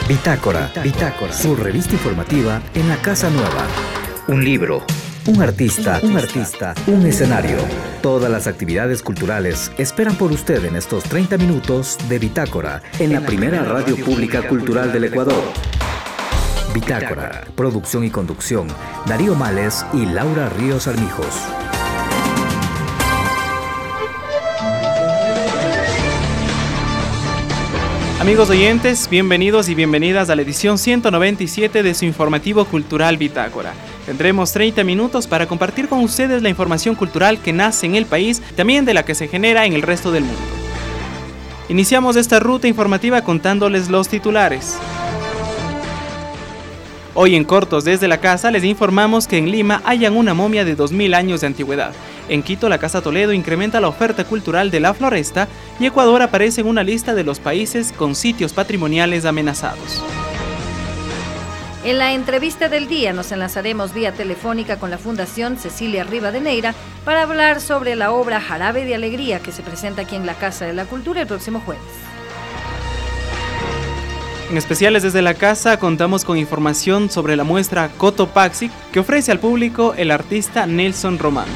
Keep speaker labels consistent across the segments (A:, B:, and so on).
A: Bitácora, su revista informativa en la Casa Nueva. Un libro, un artista, un escenario. Todas las actividades culturales esperan por usted en estos 30 minutos de Bitácora en la primera radio pública cultural del Ecuador. Bitácora, producción y conducción, Darío Males y Laura Ríos Armijos.
B: Amigos oyentes, bienvenidos y bienvenidas a la edición 197 de su informativo cultural Bitácora. Tendremos 30 minutos para compartir con ustedes la información cultural que nace en el país, también de la que se genera en el resto del mundo. Iniciamos esta ruta informativa contándoles los titulares. Hoy en Cortos desde la Casa les informamos que en Lima hallan una momia de 2000 años de antigüedad. En Quito, la Casa Toledo incrementa la oferta cultural de la floresta y Ecuador aparece en una lista de los países con sitios patrimoniales amenazados.
C: En la entrevista del día nos enlazaremos vía telefónica con la Fundación Cecilia Rivadeneira para hablar sobre la obra Jarabe de Alegría que se presenta aquí en la Casa de la Cultura el próximo jueves.
B: En especiales desde la casa contamos con información sobre la muestra Cotopaxi que ofrece al público el artista Nelson Román.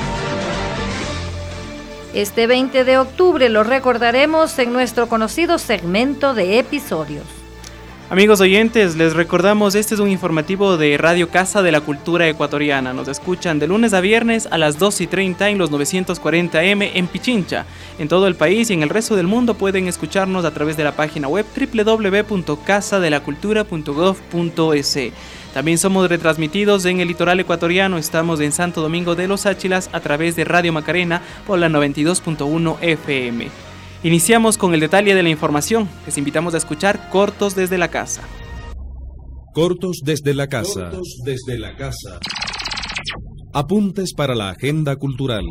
C: Este 20 de octubre lo recordaremos en nuestro conocido segmento de episodios.
B: Amigos oyentes, les recordamos, este es un informativo de Radio Casa de la Cultura Ecuatoriana. Nos escuchan de lunes a viernes a las 2:30 en los 940M en Pichincha. En todo el país y en el resto del mundo pueden escucharnos a través de la página web www.casadelacultura.gov.es. También somos retransmitidos en el litoral ecuatoriano, estamos en Santo Domingo de los Áchilas a través de Radio Macarena por la 92.1 FM. Iniciamos con el detalle de la información. Les invitamos a escuchar Cortos desde la Casa.
D: Cortos desde la Casa. Apuntes para la agenda cultural.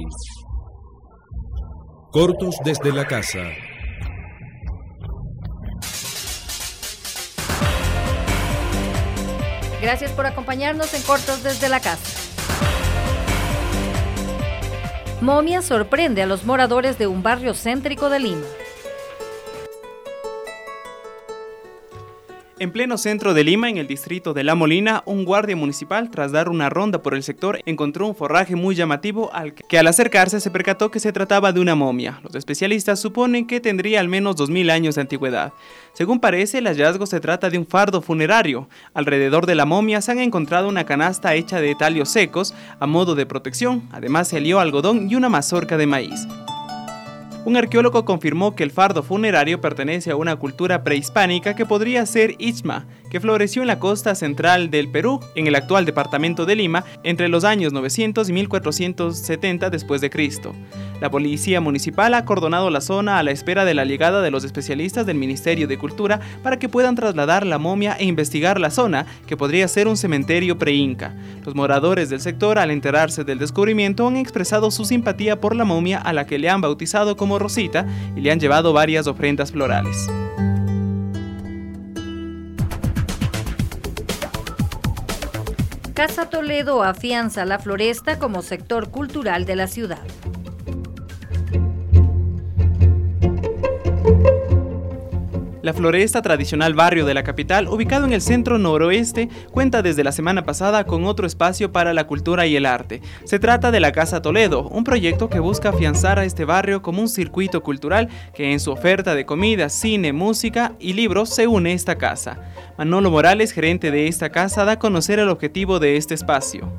D: Cortos desde la Casa.
C: Gracias por acompañarnos en Cortos desde la Casa. Momia sorprende a los moradores de un barrio céntrico de Lima.
B: En pleno centro de Lima, en el distrito de La Molina, un guardia municipal, tras dar una ronda por el sector, encontró un forraje muy llamativo que al acercarse se percató que se trataba de una momia. Los especialistas suponen que tendría al menos 2000 años de antigüedad. Según parece, el hallazgo se trata de un fardo funerario. Alrededor de la momia se han encontrado una canasta hecha de tallos secos a modo de protección. Además se halló algodón y una mazorca de maíz. Un arqueólogo confirmó que el fardo funerario pertenece a una cultura prehispánica que podría ser Itzma, que floreció en la costa central del Perú, en el actual departamento de Lima, entre los años 900 y 1470 después de Cristo. La policía municipal ha acordonado la zona a la espera de la llegada de los especialistas del Ministerio de Cultura para que puedan trasladar la momia e investigar la zona, que podría ser un cementerio pre-inca. Los moradores del sector, al enterarse del descubrimiento, han expresado su simpatía por la momia, a la que le han bautizado como Rosita, y le han llevado varias ofrendas florales.
C: Casa Toledo afianza la floresta como sector cultural de la ciudad.
B: La floresta, tradicional barrio de la capital, ubicado en el centro noroeste, cuenta desde la semana pasada con otro espacio para la cultura y el arte. Se trata de la Casa Toledo, un proyecto que busca afianzar a este barrio como un circuito cultural que en su oferta de comida, cine, música y libros se une esta casa. Manolo Morales, gerente de esta casa, da a conocer el objetivo de este espacio.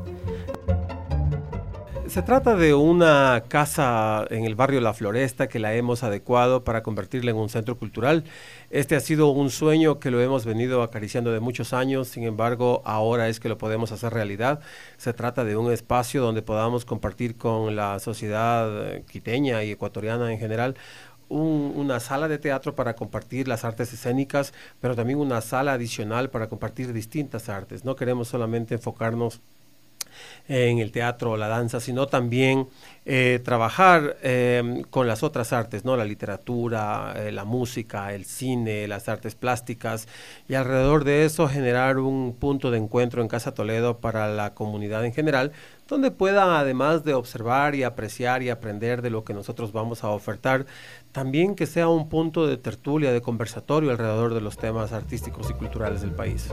E: Se trata de una casa en el barrio La Floresta que la hemos adecuado para convertirla en un centro cultural. Este ha sido un sueño que lo hemos venido acariciando de muchos años, sin embargo, ahora es que lo podemos hacer realidad. Se trata de un espacio donde podamos compartir con la sociedad quiteña y ecuatoriana en general una sala de teatro para compartir las artes escénicas, pero también una sala adicional para compartir distintas artes. No queremos solamente enfocarnos en el teatro o la danza, sino también trabajar con las otras artes, ¿no? La literatura, la música, el cine, las artes plásticas, y alrededor de eso generar un punto de encuentro en Casa Toledo para la comunidad en general, donde puedan, además de observar y apreciar y aprender de lo que nosotros vamos a ofertar, también que sea un punto de tertulia, de conversatorio alrededor de los temas artísticos y culturales del país.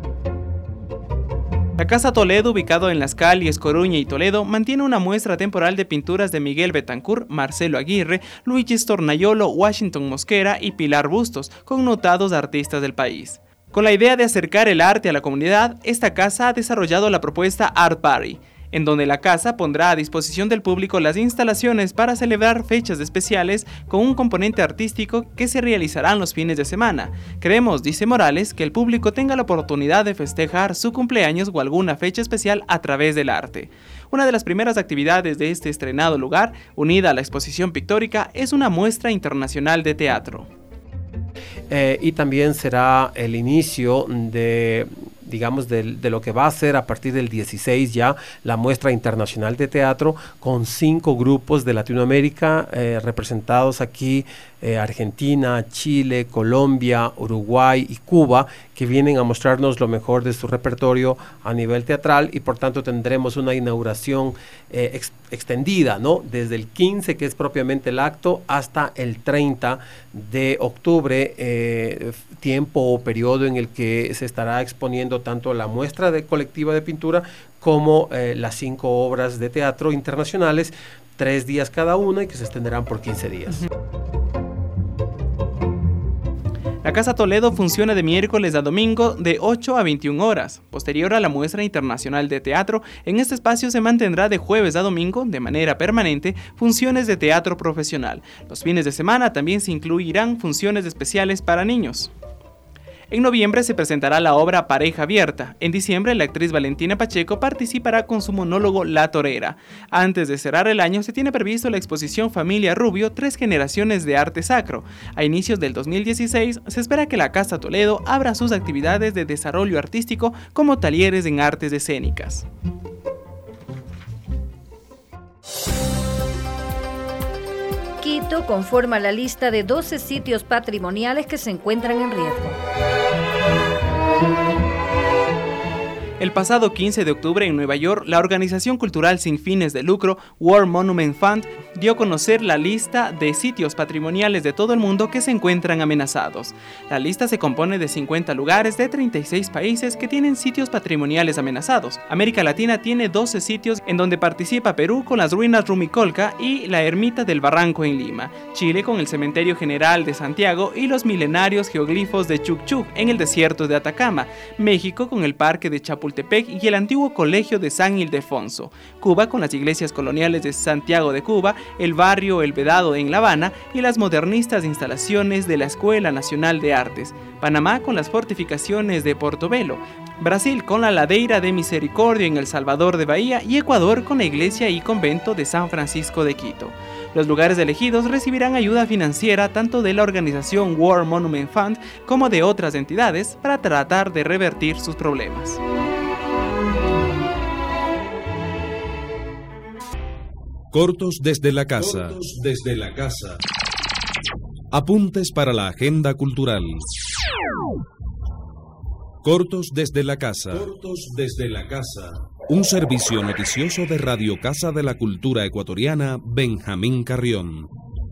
B: La Casa Toledo, ubicado en las calles Coruña y Toledo, mantiene una muestra temporal de pinturas de Miguel Betancourt, Marcelo Aguirre, Luigi Stornaiolo, Washington Mosquera y Pilar Bustos, connotados artistas del país. Con la idea de acercar el arte a la comunidad, esta casa ha desarrollado la propuesta Art Party, en donde la casa pondrá a disposición del público las instalaciones para celebrar fechas especiales con un componente artístico que se realizarán los fines de semana. Creemos, dice Morales, que el público tenga la oportunidad de festejar su cumpleaños o alguna fecha especial a través del arte. Una de las primeras actividades de este estrenado lugar, unida a la exposición pictórica, es una muestra internacional de teatro.
E: Y también será el inicio de lo que va a ser a partir del 16 ya la muestra internacional de teatro, con 5 grupos de Latinoamérica representados aquí, Argentina, Chile, Colombia, Uruguay y Cuba, que vienen a mostrarnos lo mejor de su repertorio a nivel teatral, y por tanto tendremos una inauguración extendida, ¿no? Desde el 15, que es propiamente el acto, hasta el 30 de octubre, tiempo o periodo en el que se estará exponiendo tanto la muestra colectiva de pintura como las 5 obras de teatro internacionales, 3 días cada una, y que se extenderán por 15 días.
B: La Casa Toledo funciona de miércoles a domingo de 8 a 21 horas. Posterior a la muestra internacional de teatro, en este espacio se mantendrá de jueves a domingo, de manera permanente, funciones de teatro profesional. Los fines de semana también se incluirán funciones especiales para niños. En noviembre se presentará la obra Pareja Abierta. En diciembre, la actriz Valentina Pacheco participará con su monólogo La Torera. Antes de cerrar el año, se tiene previsto la exposición Familia Rubio, 3 generaciones de arte sacro. A inicios del 2016, se espera que la Casa Toledo abra sus actividades de desarrollo artístico como talleres en artes escénicas.
C: Quito conforma la lista de 12 sitios patrimoniales que se encuentran en riesgo.
B: El pasado 15 de octubre en Nueva York, la organización cultural sin fines de lucro War Monument Fund dio a conocer la lista de sitios patrimoniales de todo el mundo que se encuentran amenazados. La lista se compone de 50 lugares de 36 países que tienen sitios patrimoniales amenazados. América Latina tiene 12 sitios, en donde participa Perú con las ruinas Rumicolca y la ermita del Barranco en Lima, Chile con el Cementerio General de Santiago y los milenarios geoglifos de Chucchú en el desierto de Atacama, México con el Parque de Chapultepec y el antiguo Colegio de San Ildefonso, Cuba con las iglesias coloniales de Santiago de Cuba, el barrio El Vedado en La Habana y las modernistas instalaciones de la Escuela Nacional de Artes, Panamá con las fortificaciones de Portobelo, Brasil con la Ladeira de Misericordia en El Salvador de Bahía y Ecuador con la iglesia y convento de San Francisco de Quito. Los lugares elegidos recibirán ayuda financiera tanto de la organización War Monument Fund como de otras entidades para tratar de revertir sus problemas.
D: Cortos desde la casa. Cortos desde la casa. Apuntes para la agenda cultural. Cortos desde la casa. Cortos desde la casa. Un servicio noticioso de Radio Casa de la Cultura Ecuatoriana, Benjamín Carrión.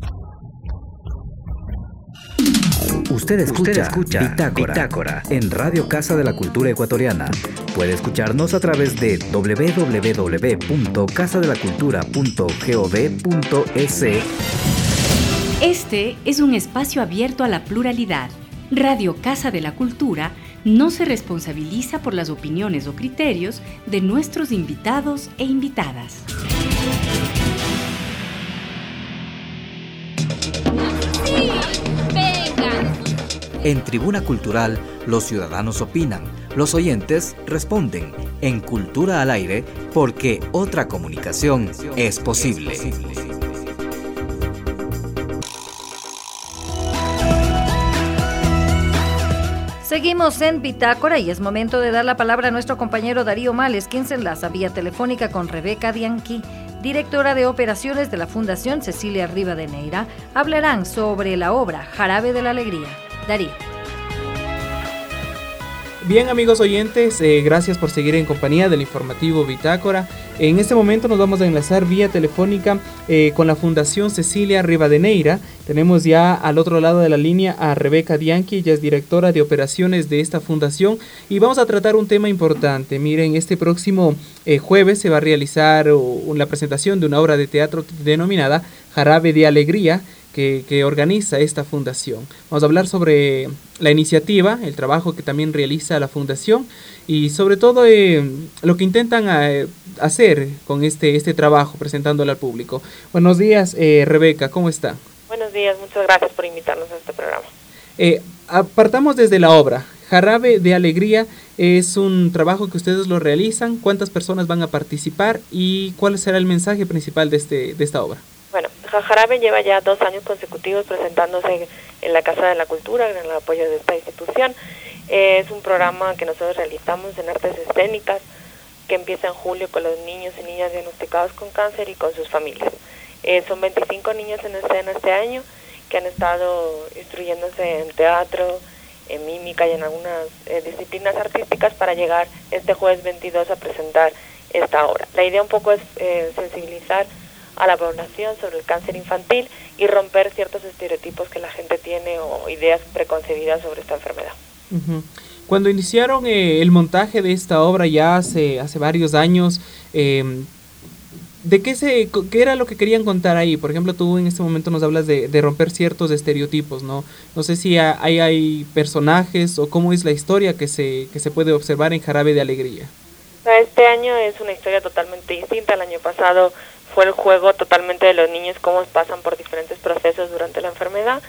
A: Usted escucha Bitácora en Radio Casa de la Cultura Ecuatoriana. Puede escucharnos a través de www.casadelacultura.gov.es.
F: Este es un espacio abierto a la pluralidad. Radio Casa de la Cultura no se responsabiliza por las opiniones o criterios de nuestros invitados e invitadas.
G: ¡Sí! ¡Vengan!
A: En Tribuna Cultural, los ciudadanos opinan, los oyentes responden. En Cultura al Aire, porque otra comunicación es posible.
C: Seguimos en Bitácora y es momento de dar la palabra a nuestro compañero Darío Males, quien se enlaza vía telefónica con Rebeca Dianqui, directora de operaciones de la Fundación Cecilia Rivadeneira. Hablarán sobre la obra Jarabe de la Alegría. Darío.
B: Bien, amigos oyentes, gracias por seguir en compañía del informativo Bitácora. En este momento nos vamos a enlazar vía telefónica con la Fundación Cecilia Rivadeneira. Tenemos ya al otro lado de la línea a Rebeca Dianqui, ella es directora de operaciones de esta fundación y vamos a tratar un tema importante. Miren, este próximo jueves se va a realizar la presentación de una obra de teatro denominada Jarabe de Alegría, que organiza esta fundación. Vamos a hablar sobre la iniciativa, el trabajo que también realiza la fundación y sobre todo lo que intentan hacer con este trabajo, presentándolo al público. Buenos días, Rebeca, ¿cómo está?
H: Buenos días, muchas gracias por invitarnos a este programa.
B: Partamos desde la obra. Jarabe de Alegría es un trabajo que ustedes lo realizan. ¿Cuántas personas van a participar y cuál será el mensaje principal de esta obra?
H: Bueno, Jarabe lleva ya 2 años consecutivos presentándose en la Casa de la Cultura, en el apoyo de esta institución. Es un programa que nosotros realizamos en artes escénicas, que empieza en julio con los niños y niñas diagnosticados con cáncer y con sus familias. Son 25 niños en escena este año que han estado instruyéndose en teatro, en mímica y en algunas disciplinas artísticas para llegar este jueves 22 a presentar esta obra. La idea un poco es sensibilizar a la población sobre el cáncer infantil y romper ciertos estereotipos que la gente tiene o ideas preconcebidas sobre esta enfermedad.
B: Uh-huh. Cuando iniciaron el montaje de esta obra ya hace varios años, ¿qué era lo que querían contar ahí? Por ejemplo, tú en este momento nos hablas de romper ciertos estereotipos, ¿no? No sé si hay personajes o cómo es la historia que se puede observar en Jarabe de Alegría.
H: Este año es una historia totalmente distinta. El año pasado fue el juego totalmente de los niños, cómo pasan por diferentes procesos durante la enfermedad.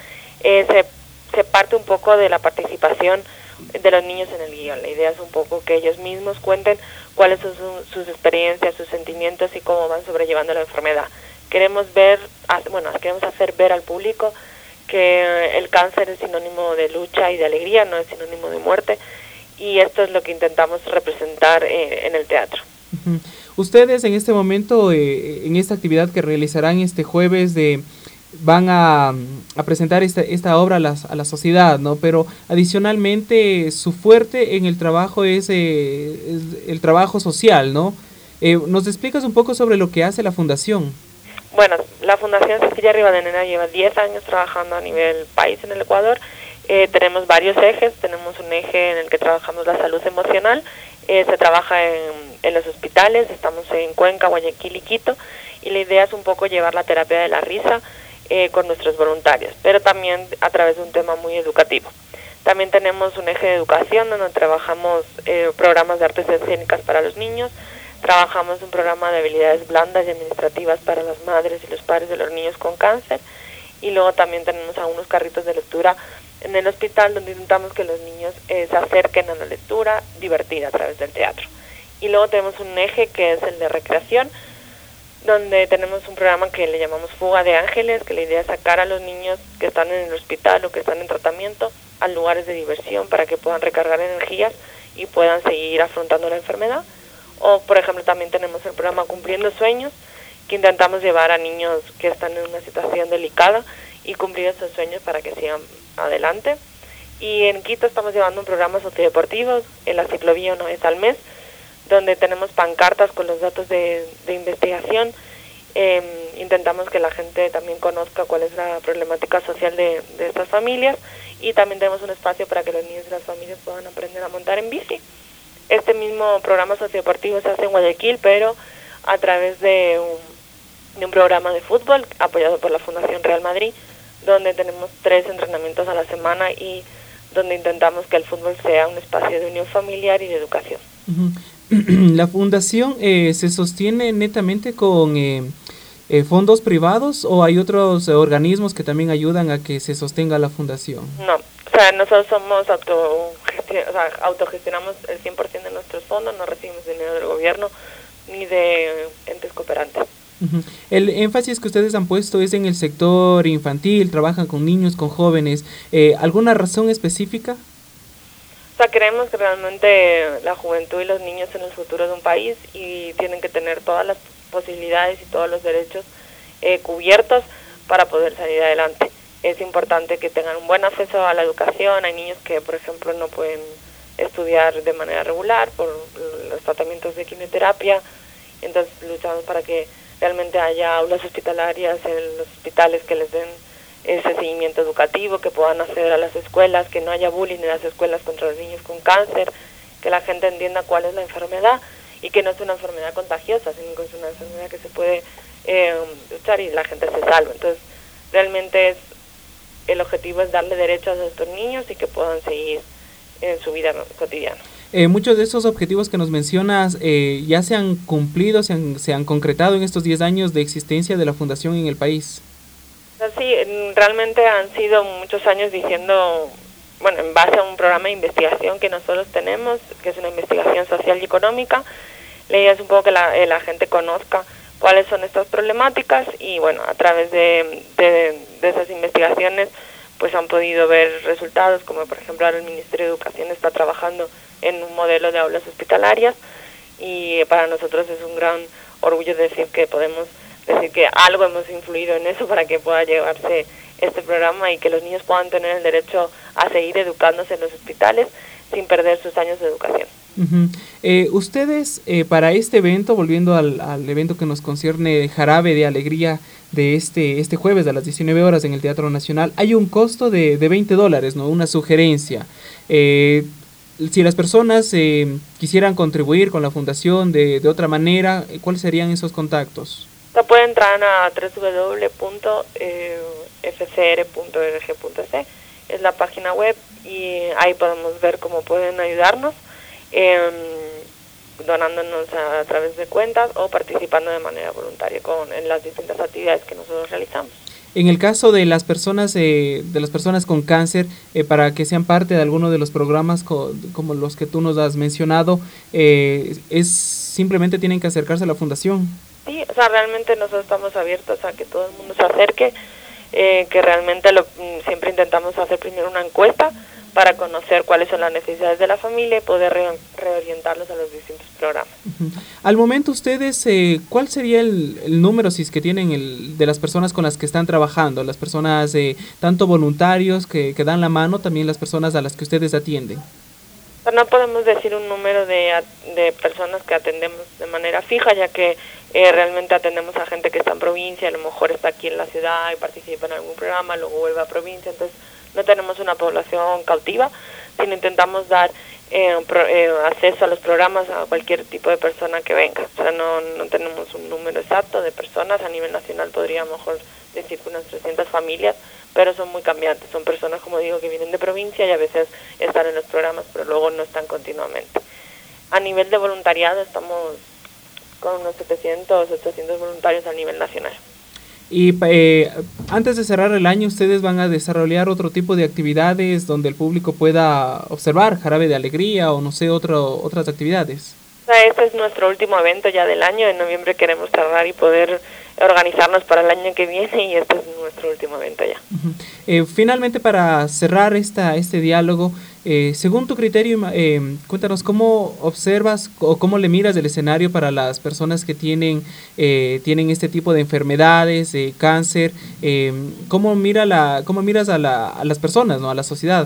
H: Se parte un poco de la participación de los niños en el guión. La idea es un poco que ellos mismos cuenten cuáles son sus experiencias, sus sentimientos y cómo van sobrellevando la enfermedad. Queremos hacer ver al público que el cáncer es sinónimo de lucha y de alegría, no es sinónimo de muerte, y esto es lo que intentamos representar en el teatro.
B: Uh-huh. Ustedes en este momento, en esta actividad que realizarán este jueves, van a presentar esta obra a la sociedad, ¿no? Pero adicionalmente su fuerte en el trabajo es el trabajo social, ¿no? ¿Nos explicas un poco sobre lo que hace la fundación?
H: Bueno, la Fundación Cecilia Rivadeneira lleva 10 años trabajando a nivel país en el Ecuador. Tenemos varios ejes. Tenemos un eje en el que trabajamos la salud emocional. Se trabaja en los hospitales. Estamos en Cuenca, Guayaquil y Quito. Y la idea es un poco llevar la terapia de la risa con nuestros voluntarios, pero también a través de un tema muy educativo. También tenemos un eje de educación donde trabajamos programas de artes escénicas para los niños. Trabajamos un programa de habilidades blandas y administrativas para las madres y los padres de los niños con cáncer. Y luego también tenemos algunos carritos de lectura en el hospital donde intentamos que los niños se acerquen a la lectura divertida a través del teatro. Y luego tenemos un eje que es el de recreación, donde tenemos un programa que le llamamos Fuga de Ángeles, que la idea es sacar a los niños que están en el hospital o que están en tratamiento a lugares de diversión para que puedan recargar energías y puedan seguir afrontando la enfermedad. O, por ejemplo, también tenemos el programa Cumpliendo Sueños, que intentamos llevar a niños que están en una situación delicada y cumplir esos sueños para que sigan adelante. Y en Quito estamos llevando un programa sociodeportivo en la ciclovía una vez al mes, donde tenemos pancartas con los datos de investigación. Intentamos que la gente también conozca cuál es la problemática social de estas familias, y también tenemos un espacio para que los niños y las familias puedan aprender a montar en bici. Este mismo programa sociodeportivo se hace en Guayaquil, pero a través de un programa de fútbol apoyado por la Fundación Real Madrid, donde tenemos 3 entrenamientos a la semana y donde intentamos que el fútbol sea un espacio de unión familiar y de educación.
B: Uh-huh. ¿La fundación se sostiene netamente con fondos privados o hay otros organismos que también ayudan a que se sostenga la fundación?
H: No, o sea, nosotros somos autogestionamos el 100% de nuestros fondos, no recibimos dinero del gobierno ni de entes cooperantes.
B: Uh-huh. El énfasis que ustedes han puesto es en el sector infantil, trabajan con niños, con jóvenes. ¿Alguna razón específica?
H: O sea, creemos que realmente la juventud y los niños son el futuro de un país y tienen que tener todas las posibilidades y todos los derechos cubiertos para poder salir adelante. Es importante que tengan un buen acceso a la educación. Hay niños que, por ejemplo, no pueden estudiar de manera regular por los tratamientos de quimioterapia. Entonces luchamos para que realmente haya aulas hospitalarias en los hospitales que les den ese seguimiento educativo, que puedan acceder a las escuelas, que no haya bullying en las escuelas contra los niños con cáncer, que la gente entienda cuál es la enfermedad y que no es una enfermedad contagiosa, sino que es una enfermedad que se puede luchar y la gente se salva. Entonces, realmente el objetivo es darle derechos a estos niños y que puedan seguir en su vida cotidiana.
B: Muchos de esos objetivos que nos mencionas ya se han cumplido, se han concretado en estos 10 años de existencia de la Fundación en el país.
H: Sí, realmente han sido muchos años diciendo, bueno, en base a un programa de investigación que nosotros tenemos, que es una investigación social y económica. La idea es un poco que la gente conozca cuáles son estas problemáticas y, bueno, a través de esas investigaciones pues han podido ver resultados, como por ejemplo ahora el Ministerio de Educación está trabajando en un modelo de aulas hospitalarias y para nosotros es un gran orgullo decir que podemos decir que algo hemos influido en eso para que pueda llevarse este programa y que los niños puedan tener el derecho a seguir educándose en los hospitales sin perder sus años de educación.
B: Ustedes para este evento, volviendo al evento que nos concierne, Jarabe de Alegría, de este jueves a las 19 horas en el Teatro Nacional, hay un costo de $20, ¿no? Una sugerencia. Si las personas quisieran contribuir con la fundación de otra manera, ¿cuáles serían esos contactos?
H: Pueden entrar a www.fcr.org.c, es la página web, y ahí podemos ver cómo pueden ayudarnos, donándonos a través de cuentas o participando de manera voluntaria en las distintas actividades que nosotros realizamos.
B: En el caso de las personas con cáncer, para que sean parte de alguno de los programas como los que tú nos has mencionado, simplemente tienen que acercarse a la fundación.
H: Sí, o sea, realmente nosotros estamos abiertos a que todo el mundo se acerque, que realmente siempre intentamos hacer primero una encuesta para conocer cuáles son las necesidades de la familia y poder reorientarlos a los distintos programas.
B: Uh-huh. Al momento ustedes, ¿cuál sería el número, si es que tienen, de las personas con las que están trabajando? Las personas, tanto voluntarios que dan la mano, también las personas a las que ustedes atienden.
H: No podemos decir un número de personas que atendemos de manera fija, ya que realmente atendemos a gente que está en provincia, a lo mejor está aquí en la ciudad y participa en algún programa, luego vuelve a provincia, entonces no tenemos una población cautiva, sino intentamos dar acceso a los programas a cualquier tipo de persona que venga. O sea, no tenemos un número exacto de personas. A nivel nacional podría a lo mejor decir unas 300 familias, pero son muy cambiantes. Son personas, como digo, que vienen de provincia y a veces están en los programas, pero luego no están continuamente. A nivel de voluntariado estamos con unos 700 voluntarios a nivel nacional.
B: Y antes de cerrar el año, ustedes van a desarrollar otro tipo de actividades donde el público pueda observar Jarabe de Alegría o no sé, otras actividades.
H: Este es nuestro último evento ya del año. En noviembre queremos cerrar y poder organizarnos para el año que viene y este es nuestro último evento ya.
B: Uh-huh. Finalmente, para cerrar este diálogo, según tu criterio, cuéntanos cómo observas o cómo le miras el escenario para las personas que tienen este tipo de enfermedades, cáncer. ¿Cómo miras a las personas, ¿no? A la sociedad?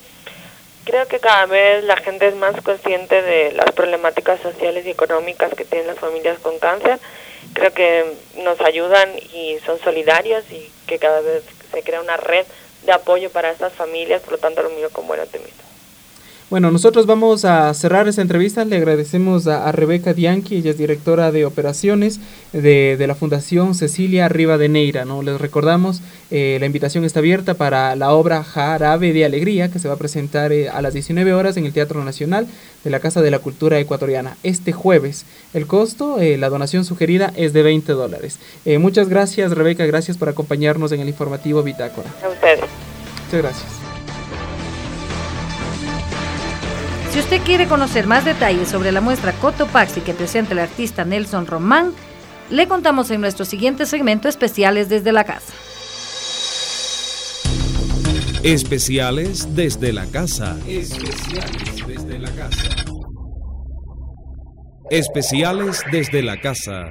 H: Creo que cada vez la gente es más consciente de las problemáticas sociales y económicas que tienen las familias con cáncer. Creo que nos ayudan y son solidarios y que cada vez se crea una red de apoyo para estas familias, por lo tanto lo miro con buen optimismo.
B: Bueno, nosotros vamos a cerrar esta entrevista. Le agradecemos a Rebeca Dianchi, ella es directora de operaciones de la Fundación Cecilia Rivadeneira, ¿no? Les recordamos, la invitación está abierta para la obra Jarabe de Alegría, que se va a presentar a las 19 horas en el Teatro Nacional de la Casa de la Cultura Ecuatoriana este jueves. El costo, la donación sugerida es de $20. Muchas gracias, Rebeca, gracias por acompañarnos en el informativo Bitácora.
H: A ustedes.
B: Muchas gracias.
C: Si usted quiere conocer más detalles sobre la muestra Cotopaxi que presenta el artista Nelson Román, le contamos en nuestro siguiente segmento Especiales desde la Casa.
D: Especiales desde la casa. Especiales desde la casa. Especiales desde la casa.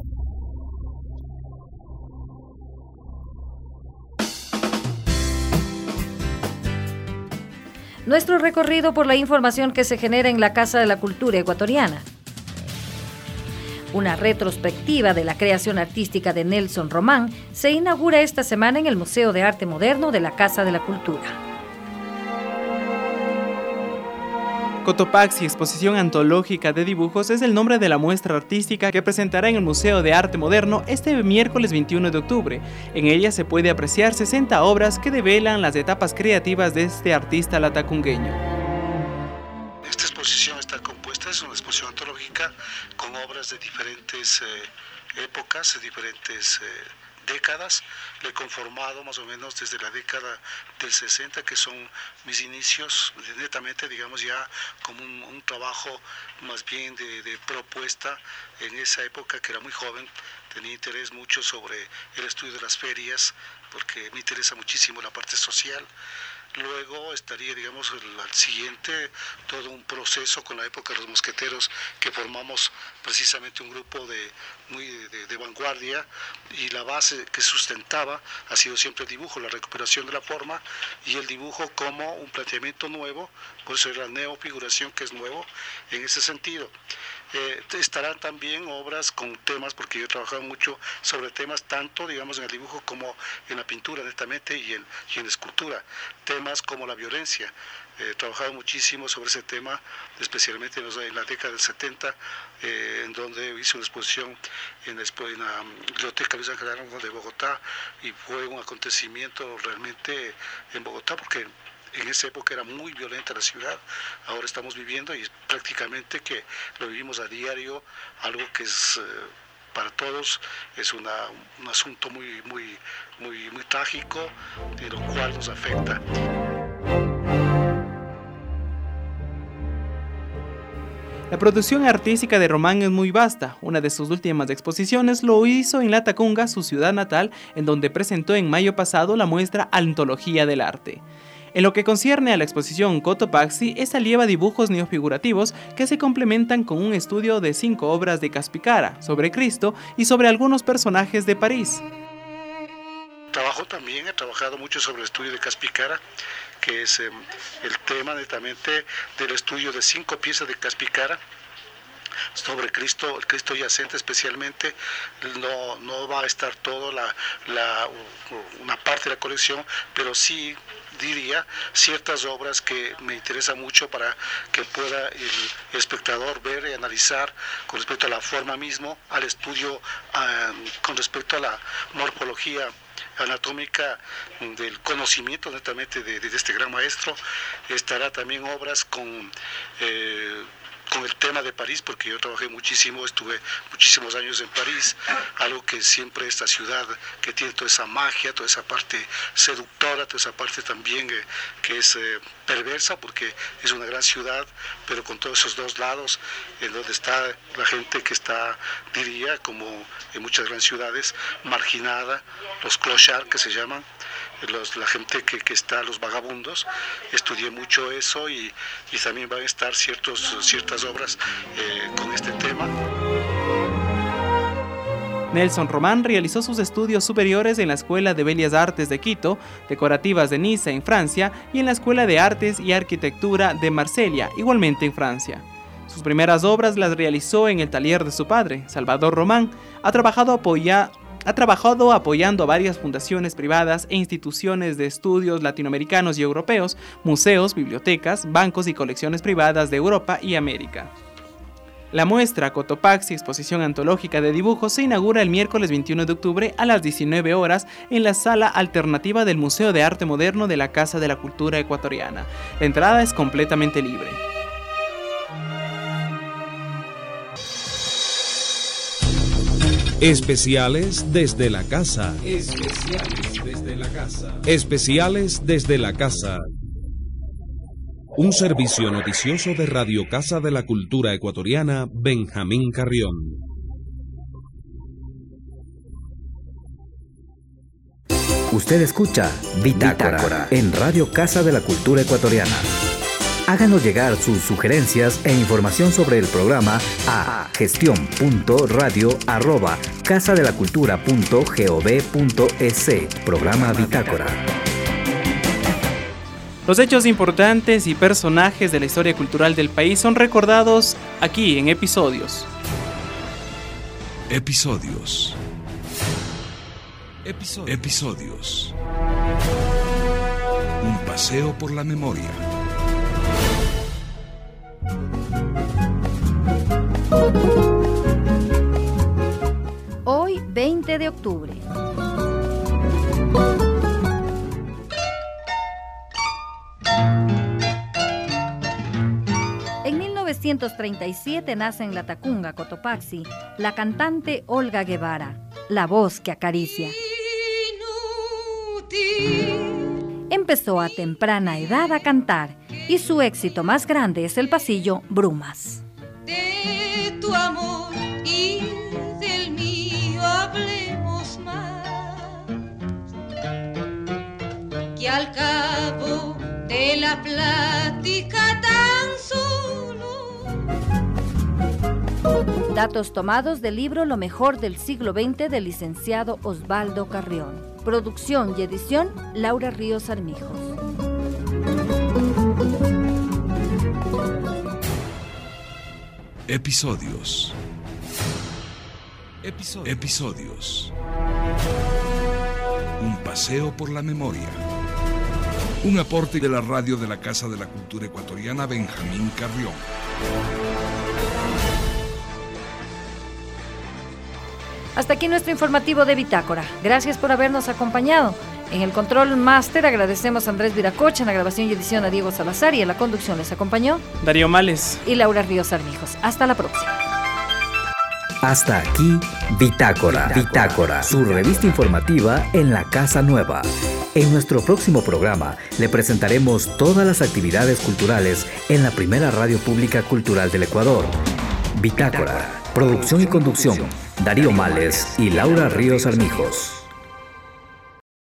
C: Nuestro recorrido por la información que se genera en la Casa de la Cultura Ecuatoriana. Una retrospectiva de la creación artística de Nelson Román se inaugura esta semana en el Museo de Arte Moderno de la Casa de la Cultura.
B: Cotopaxi, exposición antológica de dibujos, es el nombre de la muestra artística que presentará en el Museo de Arte Moderno este miércoles 21 de octubre. En ella se puede apreciar 60 obras que develan las etapas creativas de este artista latacungueño.
I: Esta exposición está compuesta, es una exposición antológica con obras de diferentes épocas, de diferentes décadas. Le he conformado más o menos desde la década del 60, que son mis inicios, netamente, digamos, ya como un trabajo más bien de propuesta. En esa época, que era muy joven, tenía interés mucho sobre el estudio de las ferias, porque me interesa muchísimo la parte social. Luego estaría, digamos, al siguiente, todo un proceso con la época de los mosqueteros, que formamos precisamente un grupo de vanguardia, y la base que sustentaba ha sido siempre el dibujo, la recuperación de la forma y el dibujo como un planteamiento nuevo, por eso es la neofiguración, que es nuevo en ese sentido. Estarán también obras con temas, porque yo he trabajado mucho sobre temas tanto, digamos, en el dibujo como en la pintura, netamente, y en la escultura. Temas como la violencia. He trabajado muchísimo sobre ese tema, especialmente en la década del 70, en donde hice una exposición en la Biblioteca Luis Ángel Arango de Bogotá, y fue un acontecimiento realmente en Bogotá, porque en esa época era muy violenta la ciudad. Ahora estamos viviendo, y prácticamente que lo vivimos a diario, algo que es para todos es un asunto muy trágico, de lo cual nos afecta.
B: La producción artística de Román es muy vasta. Una de sus últimas exposiciones lo hizo en Latacunga, su ciudad natal, en donde presentó en mayo pasado la muestra Antología del Arte. En lo que concierne a la exposición Cotopaxi, esta lleva dibujos neofigurativos que se complementan con un estudio de 5 obras de Caspicara, sobre Cristo y sobre algunos personajes de París.
I: He trabajado mucho sobre el estudio de Caspicara, que es el tema netamente del estudio de 5 piezas de Caspicara sobre Cristo, el Cristo yacente especialmente. No va a estar todo una parte de la colección, pero sí diría ciertas obras que me interesan mucho para que pueda el espectador ver y analizar con respecto a la forma mismo, al estudio con respecto a la morfología anatómica del conocimiento netamente de este gran maestro. Estará también obras con el tema de París, porque yo trabajé muchísimo, estuve muchísimos años en París, algo que siempre esta ciudad que tiene toda esa magia, toda esa parte seductora, toda esa parte también que es perversa, porque es una gran ciudad, pero con todos esos dos lados, en donde está la gente que está, diría, como en muchas grandes ciudades, marginada, los clochards que se llaman, la gente que está, los vagabundos. Estudié mucho eso, y también van a estar ciertas obras con este tema.
B: Nelson Román realizó sus estudios superiores en la Escuela de Bellas Artes de Quito, Decorativas de Niza en Francia, y en la Escuela de Artes y Arquitectura de Marsella, igualmente en Francia. Sus primeras obras las realizó en el taller de su padre, Salvador Román. Ha trabajado apoyando a varias fundaciones privadas e instituciones de estudios latinoamericanos y europeos, museos, bibliotecas, bancos y colecciones privadas de Europa y América. La muestra Cotopaxi, exposición antológica de dibujos, se inaugura el miércoles 21 de octubre a las 19 horas en la sala alternativa del Museo de Arte Moderno de la Casa de la Cultura Ecuatoriana. La entrada es completamente libre.
D: Especiales desde la casa. Especiales desde la casa. Especiales desde la casa. Un servicio noticioso de Radio Casa de la Cultura Ecuatoriana, Benjamín Carrión.
A: Usted escucha Bitácora en Radio Casa de la Cultura Ecuatoriana. Háganos llegar sus sugerencias e información sobre el programa a gestion.radio@casadelacultura.gov.es. Programa Bitácora.
B: Los hechos importantes y personajes de la historia cultural del país son recordados aquí en episodios.
D: Episodios. Un paseo por la memoria.
C: Hoy, 20 de octubre. En 1937 nace en Latacunga, Cotopaxi, la cantante Olga Guevara, la voz que acaricia. Empezó a temprana edad a cantar y su éxito más grande es el pasillo Brumas.
J: De tu amor y del mío hablemos más, que al cabo de la plática tan solo.
C: Datos tomados del libro Lo mejor del siglo XX del licenciado Osvaldo Carrión. Producción y edición Laura Ríos Armijos.
D: Episodios. Un paseo por la memoria. Un aporte de la radio de la Casa de la Cultura Ecuatoriana Benjamín Carrión.
C: Hasta aquí nuestro informativo de Bitácora. Gracias por habernos acompañado. En el control máster agradecemos a Andrés Viracocha, en la grabación y edición a Diego Salazar, y en la conducción les acompañó
B: Darío Males
C: y Laura Ríos Armijos. Hasta la próxima.
A: Hasta aquí Bitácora, su revista informativa en la Casa Nueva. En nuestro próximo programa le presentaremos todas las actividades culturales en la primera radio pública cultural del Ecuador. Bitácora, producción y conducción, Darío Males y Laura Ríos Armijos.